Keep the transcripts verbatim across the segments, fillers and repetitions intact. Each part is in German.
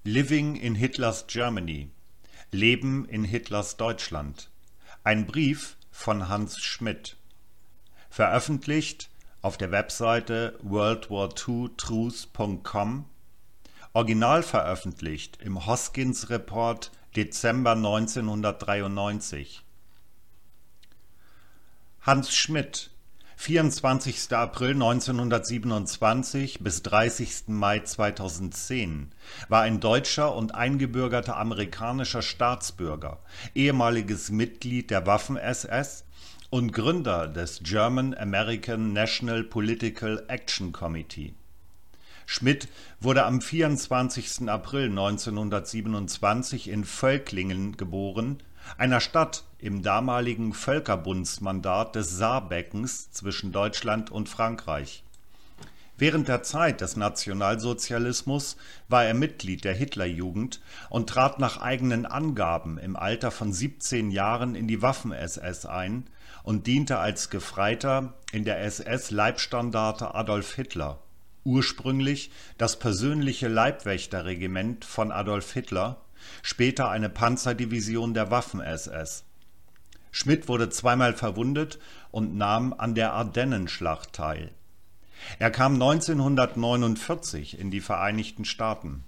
Living in Hitler's Germany. Leben in Hitlers Deutschland. Ein Brief von Hans Schmidt. Veröffentlicht auf der Webseite world war two truth punkt com. Original veröffentlicht im Hoskins Report Dezember neunzehnhundertdreiundneunzig. Hans Schmidt, vierundzwanzigster April neunzehnhundertsiebenundzwanzig bis dreißigster Mai zweitausendzehn, war ein deutscher und eingebürgerter amerikanischer Staatsbürger, ehemaliges Mitglied der Waffen-S S und Gründer des German American National Political Action Committee. Schmidt wurde am vierundzwanzigster April neunzehnhundertsiebenundzwanzig in Völklingen geboren, einer Stadt im damaligen Völkerbundsmandat des Saarbeckens zwischen Deutschland und Frankreich. Während der Zeit des Nationalsozialismus war er Mitglied der Hitlerjugend und trat nach eigenen Angaben im Alter von siebzehn Jahren in die Waffen-S S ein und diente als Gefreiter in der S S-Leibstandarte Adolf Hitler, ursprünglich das persönliche Leibwächterregiment von Adolf Hitler, später eine Panzerdivision der Waffen-S S. Schmidt wurde zweimal verwundet und nahm an der Ardennenschlacht teil. Er kam neunzehnhundertneunundvierzig in die Vereinigten Staaten.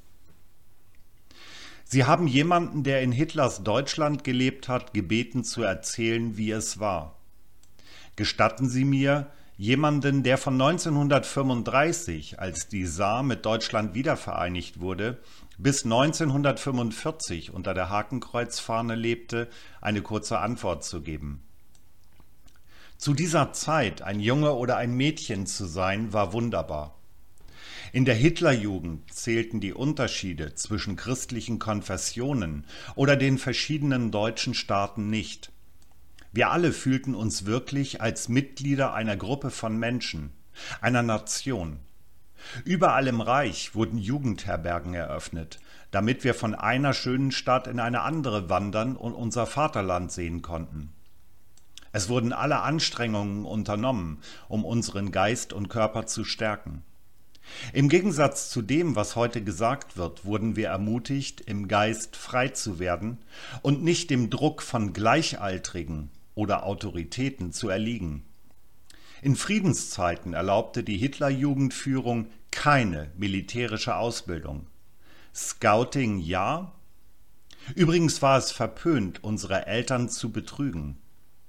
Sie haben jemanden, der in Hitlers Deutschland gelebt hat, gebeten zu erzählen, wie es war. Gestatten Sie mir, jemanden, der von neunzehnhundertfünfunddreißig, als die Saar mit Deutschland wiedervereinigt wurde, bis neunzehnhundertfünfundvierzig unter der Hakenkreuzfahne lebte, eine kurze Antwort zu geben. Zu dieser Zeit ein Junge oder ein Mädchen zu sein, war wunderbar. In der Hitlerjugend zählten die Unterschiede zwischen christlichen Konfessionen oder den verschiedenen deutschen Staaten nicht. Wir alle fühlten uns wirklich als Mitglieder einer Gruppe von Menschen, einer Nation. Überall im Reich wurden Jugendherbergen eröffnet, damit wir von einer schönen Stadt in eine andere wandern und unser Vaterland sehen konnten. Es wurden alle Anstrengungen unternommen, um unseren Geist und Körper zu stärken. Im Gegensatz zu dem, was heute gesagt wird, wurden wir ermutigt, im Geist frei zu werden und nicht dem Druck von Gleichaltrigen oder Autoritäten zu erliegen. In Friedenszeiten erlaubte die Hitlerjugendführung keine militärische Ausbildung. Scouting ja? Übrigens war es verpönt, unsere Eltern zu betrügen.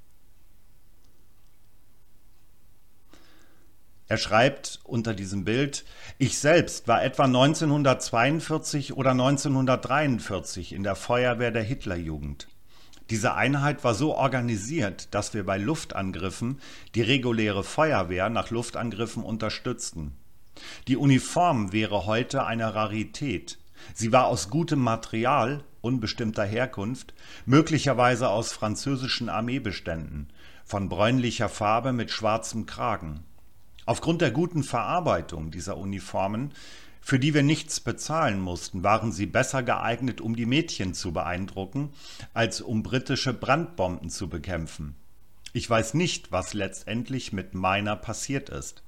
Er schreibt unter diesem Bild: Ich selbst war etwa neunzehnhundertzweiundvierzig oder neunzehnhundertdreiundvierzig in der Feuerwehr der Hitlerjugend. Diese Einheit war so organisiert, dass wir bei Luftangriffen die reguläre Feuerwehr nach Luftangriffen unterstützten. Die Uniform wäre heute eine Rarität. Sie war aus gutem Material, unbestimmter Herkunft, möglicherweise aus französischen Armeebeständen, von bräunlicher Farbe mit schwarzem Kragen. Aufgrund der guten Verarbeitung dieser Uniformen, für die wir nichts bezahlen mussten, waren sie besser geeignet, um die Mädchen zu beeindrucken, als um britische Brandbomben zu bekämpfen. Ich weiß nicht, was letztendlich mit meiner passiert ist.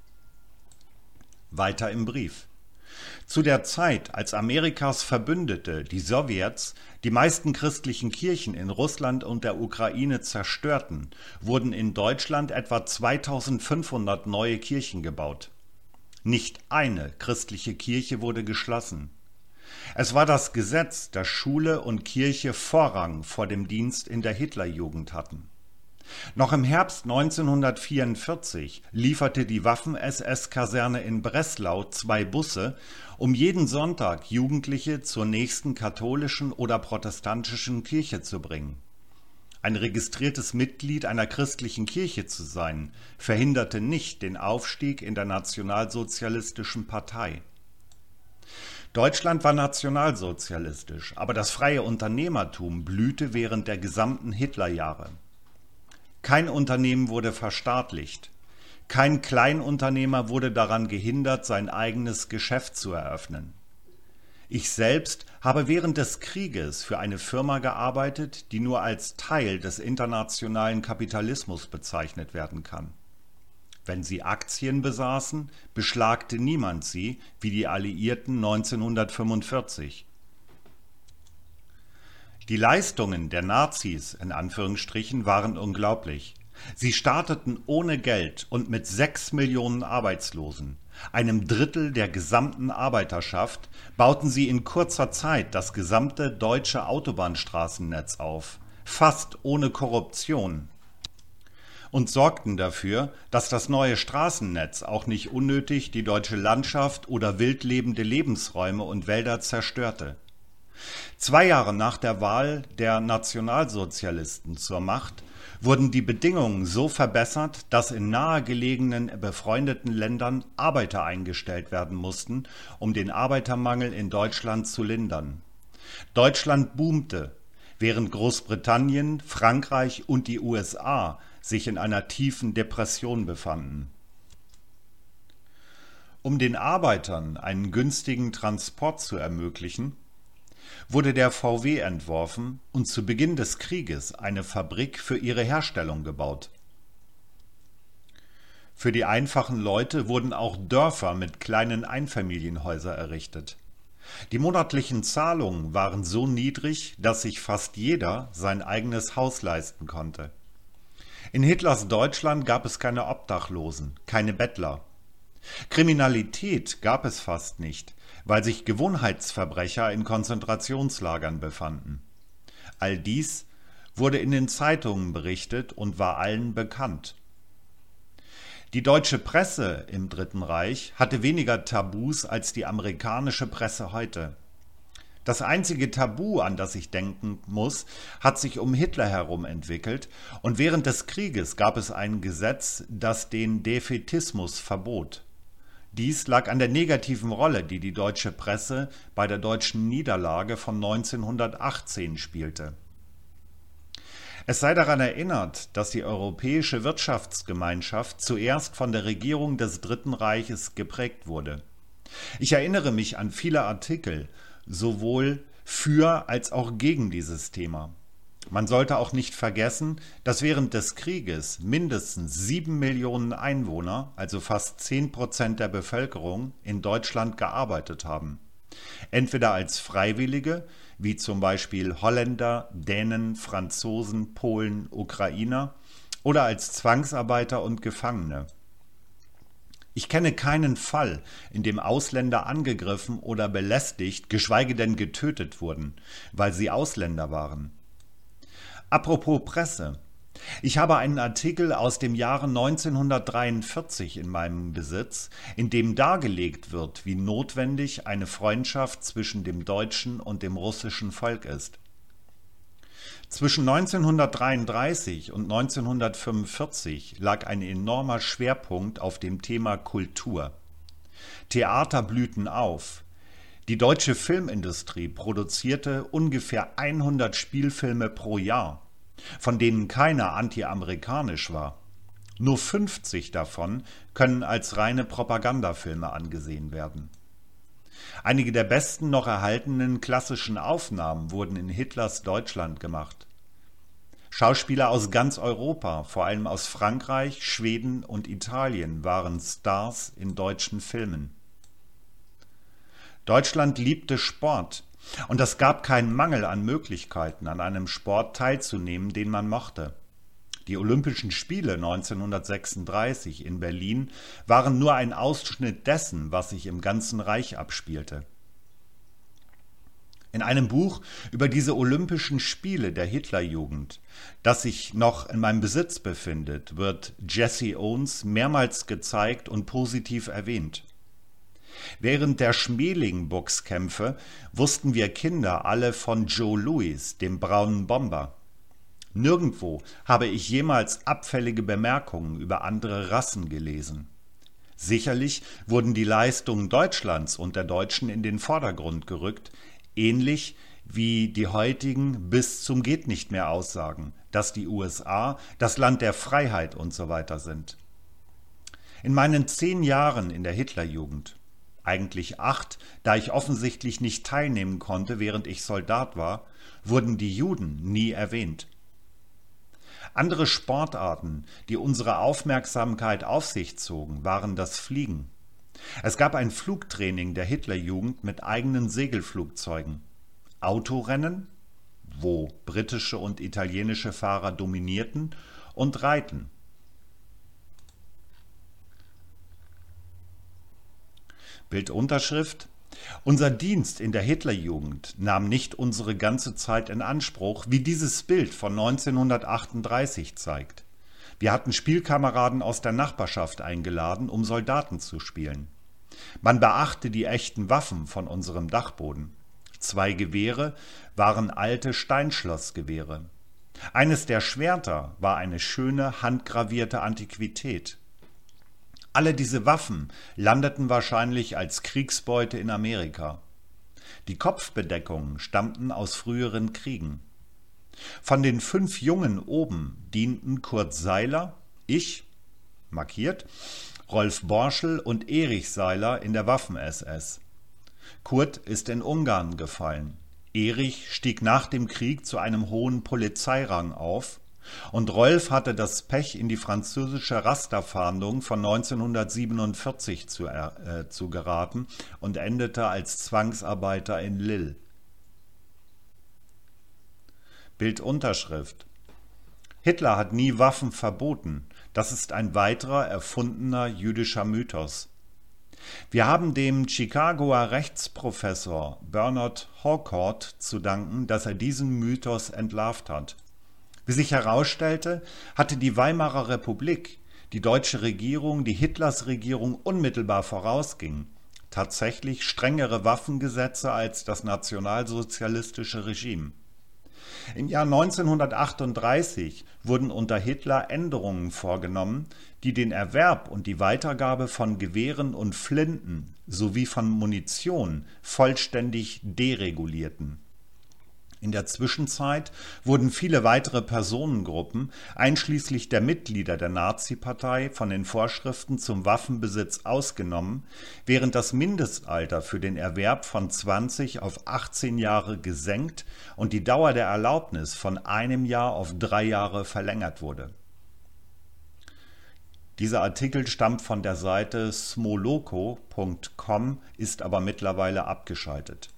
Weiter im Brief. Zu der Zeit, als Amerikas Verbündete, die Sowjets, die meisten christlichen Kirchen in Russland und der Ukraine zerstörten, wurden in Deutschland etwa zweitausendfünfhundert neue Kirchen gebaut. Nicht eine christliche Kirche wurde geschlossen. Es war das Gesetz, dass Schule und Kirche Vorrang vor dem Dienst in der Hitlerjugend hatten. Noch im Herbst neunzehnhundertvierundvierzig lieferte die Waffen-S S-Kaserne in Breslau zwei Busse, um jeden Sonntag Jugendliche zur nächsten katholischen oder protestantischen Kirche zu bringen. Ein registriertes Mitglied einer christlichen Kirche zu sein, verhinderte nicht den Aufstieg in der nationalsozialistischen Partei. Deutschland war nationalsozialistisch, aber das freie Unternehmertum blühte während der gesamten Hitlerjahre. Kein Unternehmen wurde verstaatlicht. Kein Kleinunternehmer wurde daran gehindert, sein eigenes Geschäft zu eröffnen. Ich selbst habe während des Krieges für eine Firma gearbeitet, die nur als Teil des internationalen Kapitalismus bezeichnet werden kann. Wenn sie Aktien besaßen, beschlagte niemand sie, wie die Alliierten neunzehnhundertfünfundvierzig. Die Leistungen der Nazis in Anführungsstrichen waren unglaublich. Sie starteten ohne Geld und mit sechs Millionen Arbeitslosen, einem Drittel der gesamten Arbeiterschaft, bauten sie in kurzer Zeit das gesamte deutsche Autobahnstraßennetz auf, fast ohne Korruption, und sorgten dafür, dass das neue Straßennetz auch nicht unnötig die deutsche Landschaft oder wildlebende Lebensräume und Wälder zerstörte. Zwei Jahre nach der Wahl der Nationalsozialisten zur Macht wurden die Bedingungen so verbessert, dass in nahegelegenen befreundeten Ländern Arbeiter eingestellt werden mussten, um den Arbeitermangel in Deutschland zu lindern. Deutschland boomte, während Großbritannien, Frankreich und die U S A sich in einer tiefen Depression befanden. Um den Arbeitern einen günstigen Transport zu ermöglichen, wurde der V W entworfen und zu Beginn des Krieges eine Fabrik für ihre Herstellung gebaut. Für die einfachen Leute wurden auch Dörfer mit kleinen Einfamilienhäusern errichtet. Die monatlichen Zahlungen waren so niedrig, dass sich fast jeder sein eigenes Haus leisten konnte. In Hitlers Deutschland gab es keine Obdachlosen, keine Bettler. Kriminalität gab es fast nicht, weil sich Gewohnheitsverbrecher in Konzentrationslagern befanden. All dies wurde in den Zeitungen berichtet und war allen bekannt. Die deutsche Presse im Dritten Reich hatte weniger Tabus als die amerikanische Presse heute. Das einzige Tabu, an das ich denken muss, hat sich um Hitler herum entwickelt, und während des Krieges gab es ein Gesetz, das den Defätismus verbot. Dies lag an der negativen Rolle, die die deutsche Presse bei der deutschen Niederlage von neunzehnhundertachtzehn spielte. Es sei daran erinnert, dass die Europäische Wirtschaftsgemeinschaft zuerst von der Regierung des Dritten Reiches geprägt wurde. Ich erinnere mich an viele Artikel, sowohl für als auch gegen dieses Thema. Man sollte auch nicht vergessen, dass während des Krieges mindestens sieben Millionen Einwohner, also fast zehn Prozent der Bevölkerung, in Deutschland gearbeitet haben. Entweder als Freiwillige, wie zum Beispiel Holländer, Dänen, Franzosen, Polen, Ukrainer, oder als Zwangsarbeiter und Gefangene. Ich kenne keinen Fall, in dem Ausländer angegriffen oder belästigt, geschweige denn getötet wurden, weil sie Ausländer waren. Apropos Presse. Ich habe einen Artikel aus dem Jahre neunzehnhundertdreiundvierzig in meinem Besitz, in dem dargelegt wird, wie notwendig eine Freundschaft zwischen dem deutschen und dem russischen Volk ist. Zwischen neunzehnhundertdreiunddreißig und neunzehnhundertfünfundvierzig lag ein enormer Schwerpunkt auf dem Thema Kultur. Theater blühten auf. Die deutsche Filmindustrie produzierte ungefähr hundert Spielfilme pro Jahr, von denen keiner anti-amerikanisch war. Nur fünfzig davon können als reine Propagandafilme angesehen werden. Einige der besten noch erhaltenen klassischen Aufnahmen wurden in Hitlers Deutschland gemacht. Schauspieler aus ganz Europa, vor allem aus Frankreich, Schweden und Italien, waren Stars in deutschen Filmen. Deutschland liebte Sport, und es gab keinen Mangel an Möglichkeiten, an einem Sport teilzunehmen, den man mochte. Die Olympischen Spiele neunzehnhundertsechsunddreißig in Berlin waren nur ein Ausschnitt dessen, was sich im ganzen Reich abspielte. In einem Buch über diese Olympischen Spiele der Hitlerjugend, das sich noch in meinem Besitz befindet, wird Jesse Owens mehrmals gezeigt und positiv erwähnt. Während der Schmeling-Boxkämpfe wussten wir Kinder alle von Joe Louis, dem braunen Bomber. Nirgendwo habe ich jemals abfällige Bemerkungen über andere Rassen gelesen. Sicherlich wurden die Leistungen Deutschlands und der Deutschen in den Vordergrund gerückt, ähnlich wie die heutigen bis zum Gehtnichtmehr Aussagen, dass die U S A das Land der Freiheit und so weiter sind. In meinen zehn Jahren in der Hitlerjugend, eigentlich acht, da ich offensichtlich nicht teilnehmen konnte, während ich Soldat war, wurden die Juden nie erwähnt. Andere Sportarten, die unsere Aufmerksamkeit auf sich zogen, waren das Fliegen. Es gab ein Flugtraining der Hitlerjugend mit eigenen Segelflugzeugen. Autorennen? wo britische und italienische Fahrer dominierten und Reiten. Bildunterschrift: Unser Dienst in der Hitlerjugend nahm nicht unsere ganze Zeit in Anspruch, wie dieses Bild von neunzehnhundertachtunddreißig zeigt. Wir hatten Spielkameraden aus der Nachbarschaft eingeladen, um Soldaten zu spielen. Man beachte die echten Waffen von unserem Dachboden. Zwei Gewehre waren alte Steinschlossgewehre. Eines der Schwerter war eine schöne, handgravierte Antiquität. Alle diese Waffen landeten wahrscheinlich als Kriegsbeute in Amerika. Die Kopfbedeckungen stammten aus früheren Kriegen. Von den fünf Jungen oben dienten Kurt Seiler, ich, markiert, Rolf Borschel und Erich Seiler in der Waffen-S S. Kurt ist in Ungarn gefallen. Erich stieg nach dem Krieg zu einem hohen Polizeirang auf und Rolf hatte das Pech, in die französische Rasterfahndung von neunzehnhundertsiebenundvierzig zu, äh, zu geraten und endete als Zwangsarbeiter in Lille. Bildunterschrift: Hitler hat nie Waffen verboten. Das ist ein weiterer erfundener jüdischer Mythos. Wir haben dem Chicagoer Rechtsprofessor Bernard Harcourt zu danken, dass er diesen Mythos entlarvt hat. Wie sich herausstellte, hatte die Weimarer Republik, die deutsche Regierung, die Hitlers Regierung unmittelbar vorausging, tatsächlich strengere Waffengesetze als das nationalsozialistische Regime. Im Jahr neunzehnhundertachtunddreißig wurden unter Hitler Änderungen vorgenommen, die den Erwerb und die Weitergabe von Gewehren und Flinten sowie von Munition vollständig deregulierten. In der Zwischenzeit wurden viele weitere Personengruppen, einschließlich der Mitglieder der Nazi-Partei, von den Vorschriften zum Waffenbesitz ausgenommen, während das Mindestalter für den Erwerb von zwanzig auf achtzehn Jahre gesenkt und die Dauer der Erlaubnis von einem Jahr auf drei Jahre verlängert wurde. Dieser Artikel stammt von der Seite smoloko punkt com, ist aber mittlerweile abgeschaltet.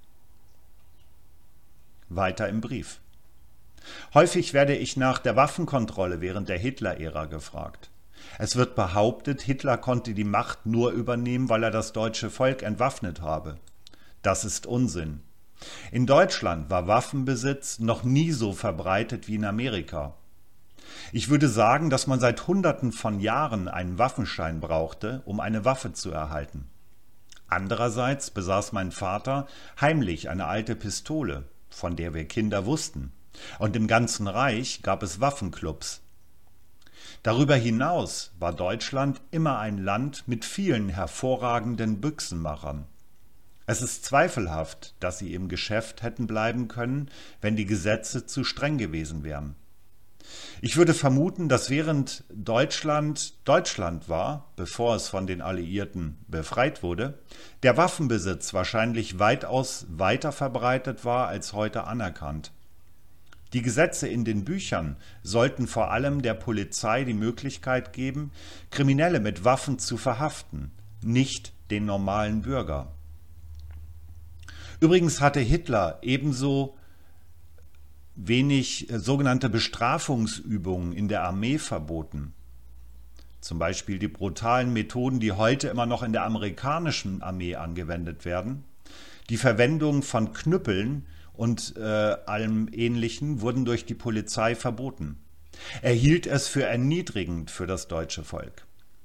Weiter im Brief. Häufig werde ich nach der Waffenkontrolle während der Hitler-Ära gefragt. Es wird behauptet, Hitler konnte die Macht nur übernehmen, weil er das deutsche Volk entwaffnet habe. Das ist Unsinn. In Deutschland war Waffenbesitz noch nie so verbreitet wie in Amerika. Ich würde sagen, dass man seit Hunderten von Jahren einen Waffenschein brauchte, um eine Waffe zu erhalten. Andererseits besaß mein Vater heimlich eine alte Pistole, von der wir Kinder wussten, und im ganzen Reich gab es Waffenclubs. Darüber hinaus war Deutschland immer ein Land mit vielen hervorragenden Büchsenmachern. Es ist zweifelhaft, dass sie im Geschäft hätten bleiben können, wenn die Gesetze zu streng gewesen wären. Ich würde vermuten, dass während Deutschland Deutschland war, bevor es von den Alliierten befreit wurde, der Waffenbesitz wahrscheinlich weitaus weiter verbreitet war als heute anerkannt. Die Gesetze in den Büchern sollten vor allem der Polizei die Möglichkeit geben, Kriminelle mit Waffen zu verhaften, nicht den normalen Bürger. Übrigens hatte Hitler ebenso wenig äh, sogenannte Bestrafungsübungen in der Armee verboten. Zum Beispiel die brutalen Methoden, die heute immer noch in der amerikanischen Armee angewendet werden. Die Verwendung von Knüppeln und äh, allem Ähnlichen wurden durch die Polizei verboten. Er hielt es für erniedrigend für das deutsche Volk.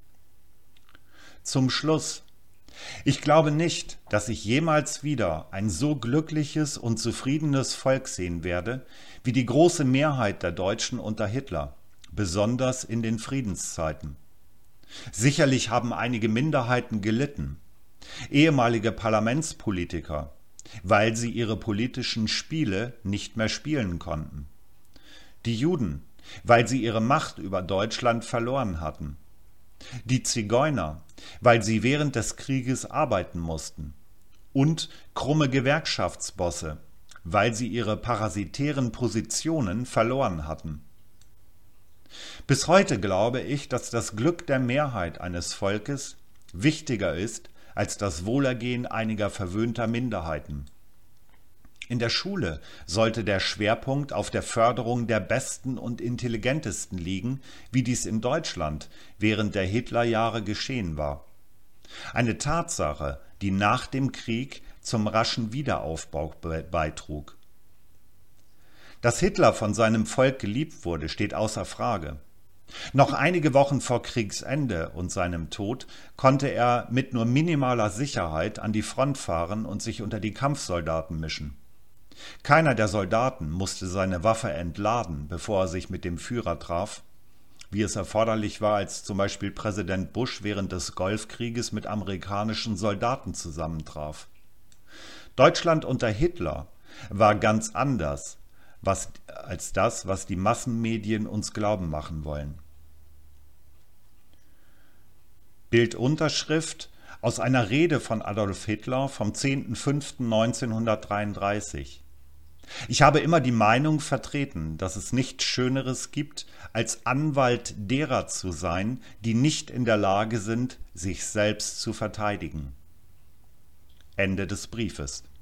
Zum Schluss. Ich glaube nicht, dass ich jemals wieder ein so glückliches und zufriedenes Volk sehen werde, wie die große Mehrheit der Deutschen unter Hitler, besonders in den Friedenszeiten. Sicherlich haben einige Minderheiten gelitten, ehemalige Parlamentspolitiker, weil sie ihre politischen Spiele nicht mehr spielen konnten. Die Juden, weil sie ihre Macht über Deutschland verloren hatten. Die Zigeuner, weil sie während des Krieges arbeiten mussten. Und krumme Gewerkschaftsbosse, weil sie ihre parasitären Positionen verloren hatten. Bis heute glaube ich, dass das Glück der Mehrheit eines Volkes wichtiger ist als das Wohlergehen einiger verwöhnter Minderheiten. In der Schule sollte der Schwerpunkt auf der Förderung der Besten und Intelligentesten liegen, wie dies in Deutschland während der Hitlerjahre geschehen war. Eine Tatsache, die nach dem Krieg zum raschen Wiederaufbau beitrug. Dass Hitler von seinem Volk geliebt wurde, steht außer Frage. Noch einige Wochen vor Kriegsende und seinem Tod konnte er mit nur minimaler Sicherheit an die Front fahren und sich unter die Kampfsoldaten mischen. Keiner der Soldaten musste seine Waffe entladen, bevor er sich mit dem Führer traf, wie es erforderlich war, als zum Beispiel Präsident Bush während des Golfkrieges mit amerikanischen Soldaten zusammentraf. Deutschland unter Hitler war ganz anders was, als das, was die Massenmedien uns glauben machen wollen. Bildunterschrift aus einer Rede von Adolf Hitler vom zehnten fünften neunzehnhundertdreiunddreißig. Ich habe immer die Meinung vertreten, dass es nichts Schöneres gibt, als Anwalt derer zu sein, die nicht in der Lage sind, sich selbst zu verteidigen. Ende des Briefes.